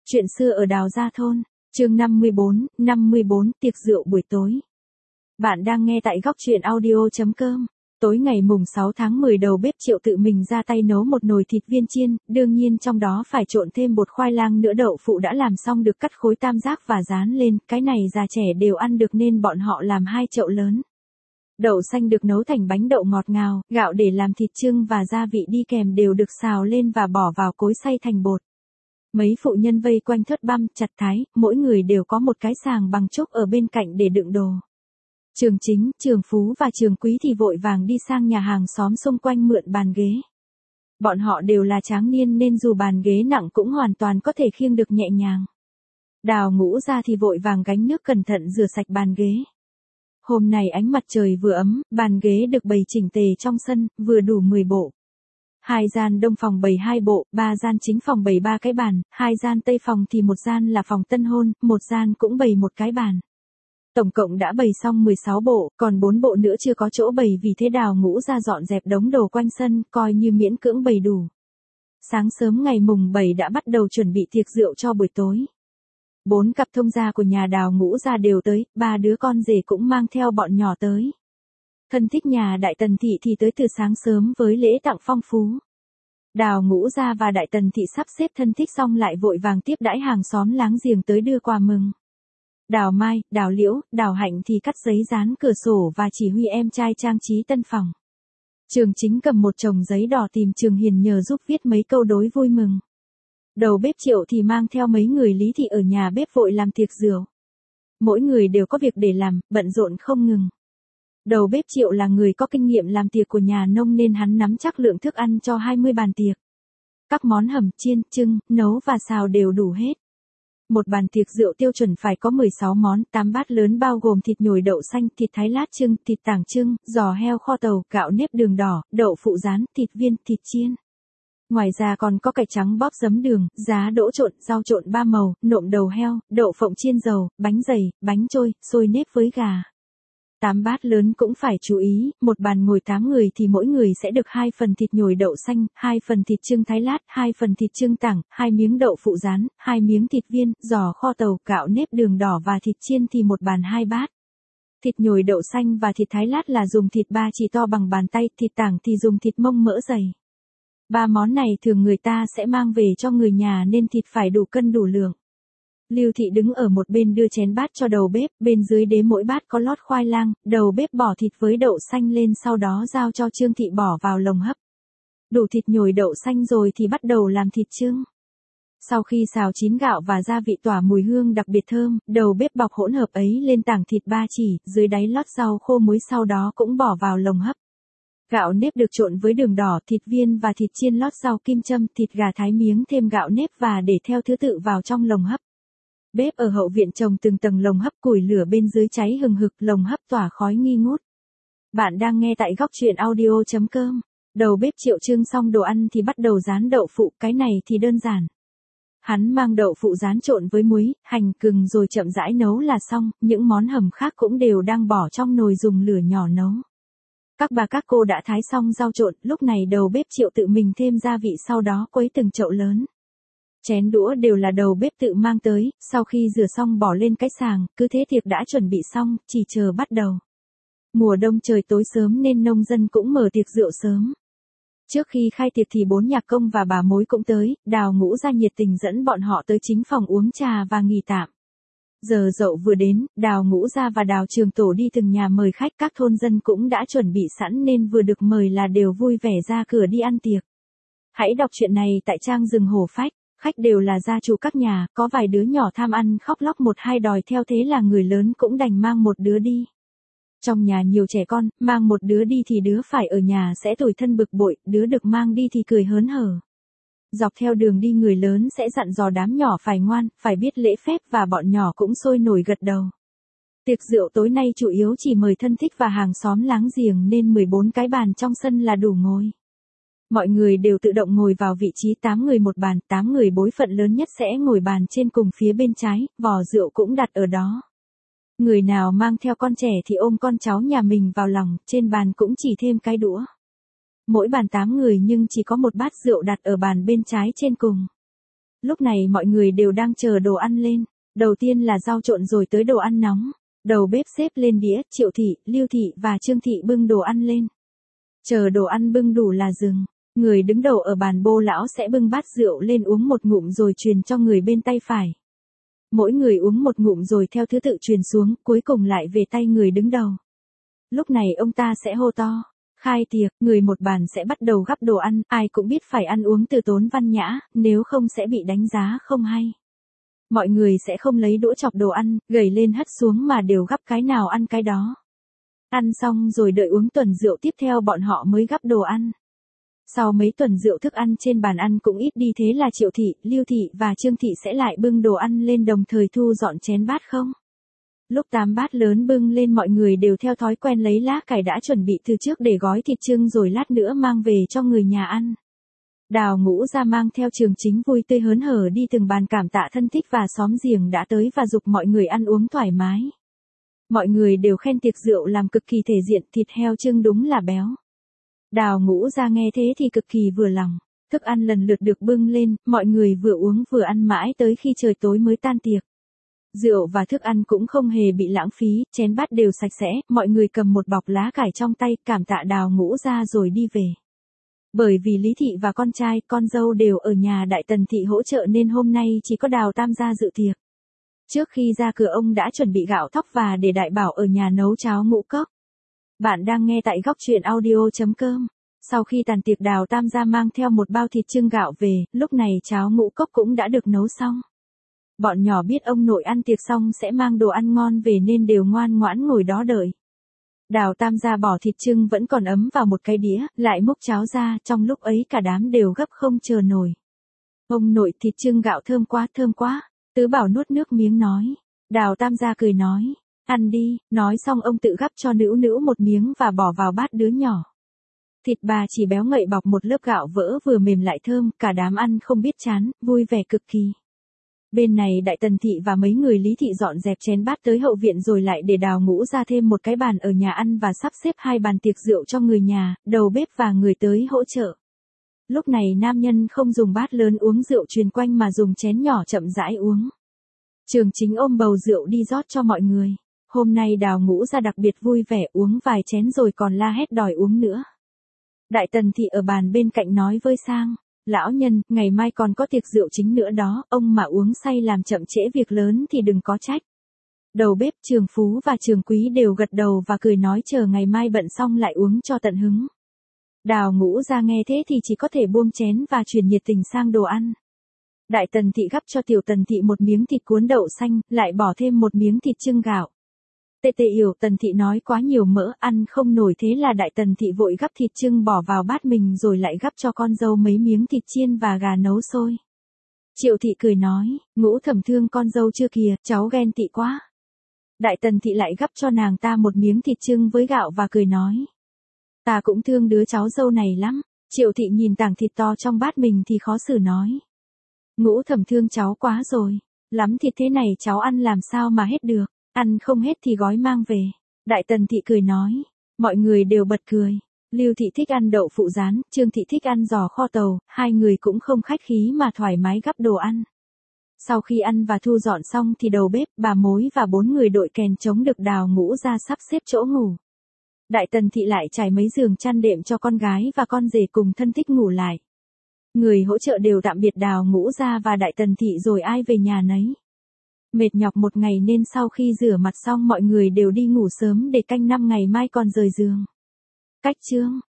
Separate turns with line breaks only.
Chuyện xưa ở Đào Gia Thôn, chương 54, tiệc rượu buổi tối. Bạn đang nghe tại góc truyện audio.com. Tối ngày mùng 6 tháng 10 đầu bếp Triệu tự mình ra tay nấu một nồi thịt viên chiên, đương nhiên trong đó phải trộn thêm bột khoai lang nữa. Đậu phụ đã làm xong được cắt khối tam giác và rán lên, cái này già trẻ đều ăn được nên bọn họ làm 2 chậu lớn. Đậu xanh được nấu thành bánh đậu ngọt ngào, gạo để làm thịt chưng và gia vị đi kèm đều được xào lên và bỏ vào cối xay thành bột. Mấy phụ nhân vây quanh thớt băm, chặt thái, mỗi người đều có một cái sàng bằng trúc ở bên cạnh để đựng đồ. Trường Chính, Trường Phú và Trường Quý thì vội vàng đi sang nhà hàng xóm xung quanh mượn bàn ghế. Bọn họ đều là tráng niên nên dù bàn ghế nặng cũng hoàn toàn có thể khiêng được nhẹ nhàng. Đào Ngũ Gia thì vội vàng gánh nước cẩn thận rửa sạch bàn ghế. Hôm nay ánh mặt trời vừa ấm, bàn ghế được bày chỉnh tề trong sân, vừa đủ 10 bộ. 2 gian đông phòng bày 2 bộ, 3 gian chính phòng bày 3 cái bàn, 2 gian tây phòng thì một gian là phòng tân hôn, một gian cũng bày một cái bàn. Tổng cộng đã bày xong 16 bộ, còn 4 bộ nữa chưa có chỗ bày, vì thế Đào Ngũ Gia dọn dẹp đống đồ quanh sân, coi như miễn cưỡng bày đủ. Sáng sớm ngày mùng 7 đã bắt đầu chuẩn bị tiệc rượu cho buổi tối. 4 cặp thông gia của nhà Đào Ngũ Gia đều tới, 3 đứa con rể cũng mang theo bọn nhỏ tới. Thân thích nhà Đại Tần Thị thì tới từ sáng sớm với lễ tặng phong phú. Đào Ngũ Gia và Đại Tần Thị sắp xếp thân thích xong lại vội vàng tiếp đãi hàng xóm láng giềng tới đưa quà mừng. Đào Mai, Đào Liễu, Đào Hạnh thì cắt giấy dán cửa sổ và chỉ huy em trai trang trí tân phòng. Trường Chính cầm một chồng giấy đỏ tìm Trường Hiền nhờ giúp viết mấy câu đối vui mừng. Đầu bếp Triệu thì mang theo mấy người Lý Thị ở nhà bếp vội làm tiệc rượu. Mỗi người đều có việc để làm, bận rộn không ngừng. Đầu bếp Triệu là người có kinh nghiệm làm tiệc của nhà nông nên hắn nắm chắc lượng thức ăn cho 20 bàn tiệc. Các món hầm, chiên, trưng, nấu và xào đều đủ hết. Một bàn tiệc rượu tiêu chuẩn phải có 16 món, 8 bát lớn bao gồm thịt nhồi đậu xanh, thịt thái lát trưng, thịt tảng trưng, giò heo kho tàu, gạo nếp đường đỏ, đậu phụ rán, thịt viên, thịt chiên. Ngoài ra còn có cải trắng bóp giấm đường, giá đỗ trộn, rau trộn 3 màu, nộm đầu heo, đậu phộng chiên dầu, bánh dày, bánh trôi, xôi nếp với gà. 8 bát lớn cũng phải chú ý, một bàn ngồi 8 người thì mỗi người sẽ được 2 phần thịt nhồi đậu xanh, 2 phần thịt trưng thái lát, 2 phần thịt trưng tảng, 2 miếng đậu phụ rán, 2 miếng thịt viên, giò kho tàu, gạo nếp đường đỏ và thịt chiên thì một bàn 2 bát. Thịt nhồi đậu xanh và thịt thái lát là dùng thịt ba chỉ to bằng bàn tay, thịt tảng thì dùng thịt mông mỡ dày. 3 món này thường người ta sẽ mang về cho người nhà nên thịt phải đủ cân đủ lượng. Lưu Thị đứng ở một bên đưa chén bát cho đầu bếp, bên dưới đế mỗi bát có lót khoai lang, đầu bếp bỏ thịt với đậu xanh lên sau đó giao cho Trương Thị bỏ vào lồng hấp. Đủ thịt nhồi đậu xanh rồi thì bắt đầu làm thịt chưng. Sau khi xào chín gạo và gia vị tỏa mùi hương đặc biệt thơm, đầu bếp bọc hỗn hợp ấy lên tảng thịt ba chỉ, dưới đáy lót rau khô muối sau đó cũng bỏ vào lồng hấp. Gạo nếp được trộn với đường đỏ, thịt viên và thịt chiên lót rau kim châm, thịt gà thái miếng thêm gạo nếp và để theo thứ tự vào trong lồng hấp. Bếp ở hậu viện trồng từng tầng lồng hấp, củi lửa bên dưới cháy hừng hực, lồng hấp tỏa khói nghi ngút. Bạn đang nghe tại góc truyện audio.com. Đầu bếp Triệu trưng xong đồ ăn thì bắt đầu rán đậu phụ, cái này thì đơn giản. Hắn mang đậu phụ rán trộn với muối, hành, gừng rồi chậm rãi nấu là xong, những món hầm khác cũng đều đang bỏ trong nồi dùng lửa nhỏ nấu. Các bà các cô đã thái xong rau trộn, lúc này đầu bếp Triệu tự mình thêm gia vị sau đó quấy từng chậu lớn. Chén đũa đều là đầu bếp tự mang tới, sau khi rửa xong bỏ lên cái sàng, cứ thế tiệc đã chuẩn bị xong, chỉ chờ bắt đầu. Mùa đông trời tối sớm nên nông dân cũng mở tiệc rượu sớm. Trước khi khai tiệc thì 4 nhạc công và bà mối cũng tới, Đào Ngũ Gia nhiệt tình dẫn bọn họ tới chính phòng uống trà và nghỉ tạm. Giờ dậu vừa đến, Đào Ngũ Gia và Đào Trường Tổ đi từng nhà mời khách, các thôn dân cũng đã chuẩn bị sẵn nên vừa được mời là đều vui vẻ ra cửa đi ăn tiệc. Hãy đọc truyện này tại trang Rừng Hổ Phách. Khách đều là gia chủ các nhà, có vài đứa nhỏ tham ăn khóc lóc một hai đòi theo, thế là người lớn cũng đành mang một đứa đi. Trong nhà nhiều trẻ con, mang một đứa đi thì đứa phải ở nhà sẽ tủi thân bực bội, đứa được mang đi thì cười hớn hở. Dọc theo đường đi người lớn sẽ dặn dò đám nhỏ phải ngoan, phải biết lễ phép và bọn nhỏ cũng sôi nổi gật đầu. Tiệc rượu tối nay chủ yếu chỉ mời thân thích và hàng xóm láng giềng nên 14 cái bàn trong sân là đủ ngồi. Mọi người đều tự động ngồi vào vị trí 8 người một bàn, 8 người bối phận lớn nhất sẽ ngồi bàn trên cùng phía bên trái, vò rượu cũng đặt ở đó. Người nào mang theo con trẻ thì ôm con cháu nhà mình vào lòng, trên bàn cũng chỉ thêm cái đũa. Mỗi bàn 8 người nhưng chỉ có một bát rượu đặt ở bàn bên trái trên cùng. Lúc này mọi người đều đang chờ đồ ăn lên. Đầu tiên là rau trộn rồi tới đồ ăn nóng. Đầu bếp xếp lên đĩa, Triệu Thị, Lưu Thị và Trương Thị bưng đồ ăn lên. Chờ đồ ăn bưng đủ là dừng. Người đứng đầu ở bàn Bô lão sẽ bưng bát rượu lên uống một ngụm rồi truyền cho người bên tay phải. Mỗi người uống một ngụm rồi theo thứ tự truyền xuống, cuối cùng lại về tay người đứng đầu. Lúc này ông ta sẽ hô to. Khai tiệc, người một bàn sẽ bắt đầu gắp đồ ăn, ai cũng biết phải ăn uống từ tốn văn nhã, nếu không sẽ bị đánh giá không hay. Mọi người sẽ không lấy đũa chọc đồ ăn, gầy lên hất xuống mà đều gắp cái nào ăn cái đó. Ăn xong rồi đợi uống tuần rượu tiếp theo bọn họ mới gắp đồ ăn. Sau mấy tuần rượu thức ăn trên bàn ăn cũng ít đi, thế là Triệu Thị, Lưu Thị và Trương Thị sẽ lại bưng đồ ăn lên đồng thời thu dọn chén bát không. Lúc 8 bát lớn bưng lên mọi người đều theo thói quen lấy lá cải đã chuẩn bị từ trước để gói thịt chưng rồi lát nữa mang về cho người nhà ăn. Đào Ngũ Gia mang theo Trường Chính vui tươi hớn hở đi từng bàn cảm tạ thân thích và xóm giềng đã tới và giục mọi người ăn uống thoải mái. Mọi người đều khen tiệc rượu làm cực kỳ thể diện, thịt heo chưng đúng là béo. Đào Ngũ Gia nghe thế thì cực kỳ vừa lòng. Thức ăn lần lượt được bưng lên, mọi người vừa uống vừa ăn mãi tới khi trời tối mới tan tiệc. Rượu và thức ăn cũng không hề bị lãng phí, chén bát đều sạch sẽ, mọi người cầm một bọc lá cải trong tay, cảm tạ Đào Ngũ Gia rồi đi về. Bởi vì Lý Thị và con trai, con dâu đều ở nhà Đại Tần Thị hỗ trợ nên hôm nay chỉ có Đào Tam gia dự tiệc. Trước khi ra cửa ông đã chuẩn bị gạo thóc và để Đại Bảo ở nhà nấu cháo ngũ cốc. Bạn đang nghe tại góc truyện audio.com. Sau khi tàn tiệc Đào Tam gia mang theo một bao thịt chưng gạo về, lúc này cháo ngũ cốc cũng đã được nấu xong. Bọn nhỏ biết ông nội ăn tiệc xong sẽ mang đồ ăn ngon về nên đều ngoan ngoãn ngồi đó đợi. Đào Tam gia bỏ thịt chưng vẫn còn ấm vào một cái đĩa, lại múc cháo ra, trong lúc ấy cả đám đều gấp không chờ nổi. Ông nội, thịt chưng gạo thơm quá. Tứ Bảo nuốt nước miếng nói. Đào Tam gia cười nói, ăn đi, nói xong ông tự gắp cho Nữu Nữu một miếng và bỏ vào bát đứa nhỏ. Thịt bà chỉ béo ngậy bọc một lớp gạo vỡ vừa mềm lại thơm, cả đám ăn không biết chán, vui vẻ cực kỳ. Bên này Đại Tần Thị và mấy người Lý Thị dọn dẹp chén bát tới hậu viện rồi lại để Đào Ngũ ra thêm một cái bàn ở nhà ăn và sắp xếp 2 bàn tiệc rượu cho người nhà, đầu bếp và người tới hỗ trợ. Lúc này nam nhân không dùng bát lớn uống rượu truyền quanh mà dùng chén nhỏ chậm rãi uống. Trường Chính ôm bầu rượu đi rót cho mọi người. Hôm nay Đào Ngũ ra đặc biệt vui vẻ uống vài chén rồi còn la hét đòi uống nữa. Đại Tần Thị ở bàn bên cạnh nói với Sang. Lão nhân, ngày mai còn có tiệc rượu chính nữa đó, ông mà uống say làm chậm trễ việc lớn thì đừng có trách. Đầu bếp Trường Phú và Trường Quý đều gật đầu và cười nói chờ ngày mai bận xong lại uống cho tận hứng. Đào Ngũ ra nghe thế thì chỉ có thể buông chén và chuyển nhiệt tình sang đồ ăn. Đại Tần Thị gắp cho Tiểu Tần Thị một miếng thịt cuốn đậu xanh, lại bỏ thêm một miếng thịt chưng gạo. Tê Yểu Tần Thị nói quá nhiều mỡ, ăn không nổi, thế là Đại Tần Thị vội gắp thịt chưng bỏ vào bát mình rồi lại gắp cho con dâu mấy miếng thịt chiên và gà nấu sôi. Triệu Thị cười nói, Ngũ Thẩm thương con dâu chưa kìa, cháu ghen tị quá. Đại Tần Thị lại gắp cho nàng ta một miếng thịt chưng với gạo và cười nói, ta cũng thương đứa cháu dâu này lắm. Triệu Thị nhìn tảng thịt to trong bát mình thì khó xử nói, Ngũ Thẩm thương cháu quá rồi, lắm thịt thế này cháu ăn làm sao mà hết được. Ăn không hết thì gói mang về. Đại Tần Thị cười nói. Mọi người đều bật cười. Lưu Thị thích ăn đậu phụ rán, Trương Thị thích ăn giò kho tàu, hai người cũng không khách khí mà thoải mái gắp đồ ăn. Sau khi ăn và thu dọn xong thì đầu bếp, bà mối và 4 người đội kèn trống được Đào Ngũ ra sắp xếp chỗ ngủ. Đại Tần Thị lại trải mấy giường chăn đệm cho con gái và con rể cùng thân thích ngủ lại. Người hỗ trợ đều tạm biệt Đào Ngũ ra và Đại Tần Thị rồi ai về nhà nấy. Mệt nhọc một ngày nên sau khi rửa mặt xong mọi người đều đi ngủ sớm để canh năm ngày mai còn rời giường. Cách chương